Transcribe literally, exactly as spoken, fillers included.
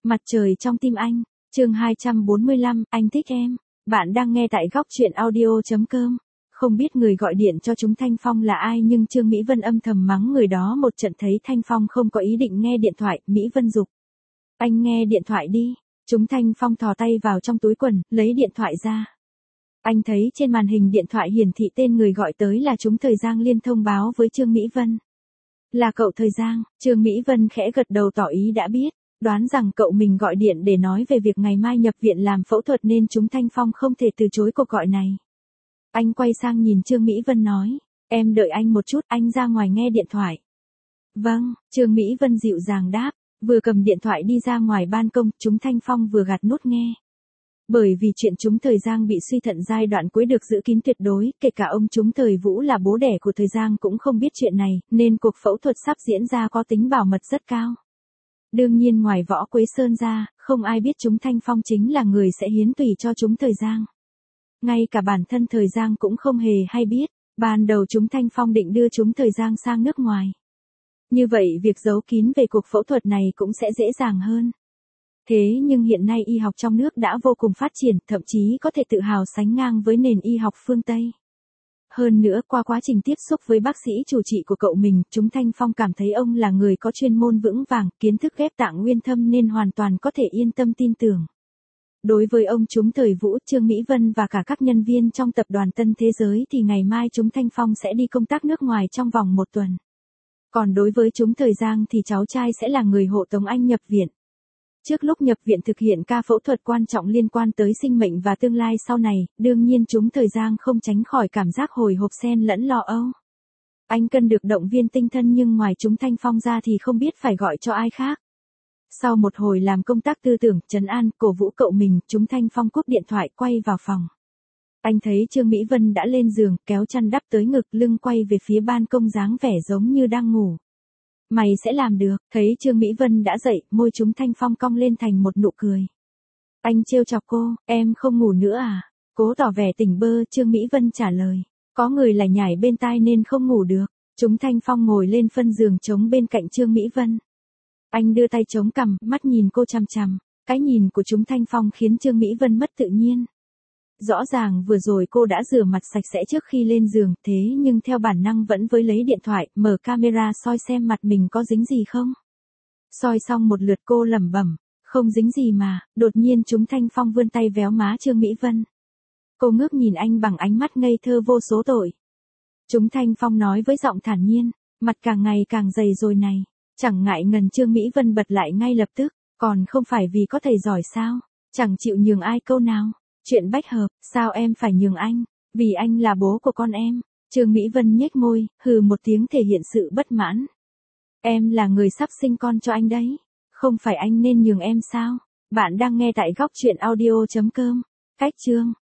Mặt trời trong tim anh, chương hai trăm bốn mươi lăm, anh thích em. Bạn đang nghe tại góc truyện audio.com. Không biết người gọi điện cho chúng Thanh Phong là ai nhưng Trương Mỹ Vân âm thầm mắng người đó một trận. Thấy Thanh Phong không có ý định nghe điện thoại, Mỹ Vân giục: anh nghe điện thoại đi. Chúng Thanh Phong thò tay vào trong túi quần, lấy điện thoại ra. Anh thấy trên màn hình điện thoại hiển thị tên người gọi tới là chúng Thời Giang liên thông báo với Trương Mỹ Vân. Là cậu Thời Giang. Trương Mỹ Vân khẽ gật đầu tỏ ý đã biết, đoán rằng cậu mình gọi điện để nói về việc ngày mai nhập viện làm phẫu thuật nên chúng Thanh Phong không thể từ chối cuộc gọi này. Anh quay sang nhìn Trương Mỹ Vân nói: em đợi anh một chút, anh ra ngoài nghe điện thoại. Vâng, Trương Mỹ Vân dịu dàng đáp, vừa cầm điện thoại đi ra ngoài ban công. Chúng Thanh Phong vừa gạt nút nghe. Bởi vì chuyện chúng Thời Giang bị suy thận giai đoạn cuối được giữ kín tuyệt đối, kể cả ông chúng Thời Vũ là bố đẻ của Thời Giang cũng không biết chuyện này, nên cuộc phẫu thuật sắp diễn ra có tính bảo mật rất cao. Đương nhiên ngoài Võ Quế Sơn ra, không ai biết chúng Thanh Phong chính là người sẽ hiến tủy cho chúng Thời Giang. Ngay cả bản thân Thời Giang cũng không hề hay biết, ban đầu chúng Thanh Phong định đưa chúng Thời Giang sang nước ngoài. Như vậy việc giấu kín về cuộc phẫu thuật này cũng sẽ dễ dàng hơn. Thế nhưng hiện nay y học trong nước đã vô cùng phát triển, thậm chí có thể tự hào sánh ngang với nền y học phương Tây. Hơn nữa qua quá trình tiếp xúc với bác sĩ chủ trị của cậu mình, chúng Thanh Phong cảm thấy ông là người có chuyên môn vững vàng, kiến thức ghép tạng nguyên thâm nên hoàn toàn có thể yên tâm tin tưởng. Đối với ông chúng Thời Vũ, Trương Mỹ Vân và cả các nhân viên trong tập đoàn Tân Thế Giới thì ngày mai chúng Thanh Phong sẽ đi công tác nước ngoài trong vòng một tuần. Còn đối với chúng Thời Giang thì cháu trai sẽ là người hộ tống anh nhập viện. Trước lúc nhập viện thực hiện ca phẫu thuật quan trọng liên quan tới sinh mệnh và tương lai sau này, đương nhiên chúng Thời Giang không tránh khỏi cảm giác hồi hộp xen lẫn lo âu. Anh cần được động viên tinh thần nhưng ngoài chúng Thanh Phong ra thì không biết phải gọi cho ai khác. Sau một hồi làm công tác tư tưởng, trấn an, cổ vũ cậu mình, chúng Thanh Phong cúp điện thoại quay vào phòng. Anh thấy Trương Mỹ Vân đã lên giường, kéo chăn đắp tới ngực, lưng quay về phía ban công dáng vẻ giống như đang ngủ. Mày sẽ làm được. Thấy Trương Mỹ Vân đã dậy, môi chúng Thanh Phong cong lên thành một nụ cười. Anh trêu chọc cô: em không ngủ nữa à? Cố tỏ vẻ tỉnh bơ, Trương Mỹ Vân trả lời: có người lải nhải bên tai nên không ngủ được. Chúng Thanh Phong ngồi lên phân giường trống bên cạnh Trương Mỹ Vân. Anh đưa tay chống cằm, mắt nhìn cô chằm chằm. Cái nhìn của chúng Thanh Phong khiến Trương Mỹ Vân mất tự nhiên. Rõ ràng vừa rồi cô đã rửa mặt sạch sẽ trước khi lên giường, thế nhưng theo bản năng vẫn với lấy điện thoại, mở camera soi xem mặt mình có dính gì không. Soi xong một lượt cô lẩm bẩm: không dính gì mà. Đột nhiên chúng Thanh Phong vươn tay véo má Trương Mỹ Vân. Cô ngước nhìn anh bằng ánh mắt ngây thơ vô số tội. Chúng Thanh Phong nói với giọng thản nhiên: mặt càng ngày càng dày rồi này. Chẳng ngại ngần Trương Mỹ Vân bật lại ngay lập tức: còn không phải vì có thầy giỏi sao? Chẳng chịu nhường ai câu nào. Chuyện bách hợp, sao em phải nhường anh? Vì anh là bố của con em. Trương Mỹ Vân nhếch môi, hừ một tiếng thể hiện sự bất mãn. Em là người sắp sinh con cho anh đấy. Không phải anh nên nhường em sao? Bạn đang nghe tại góc truyện audio.com. Cách chương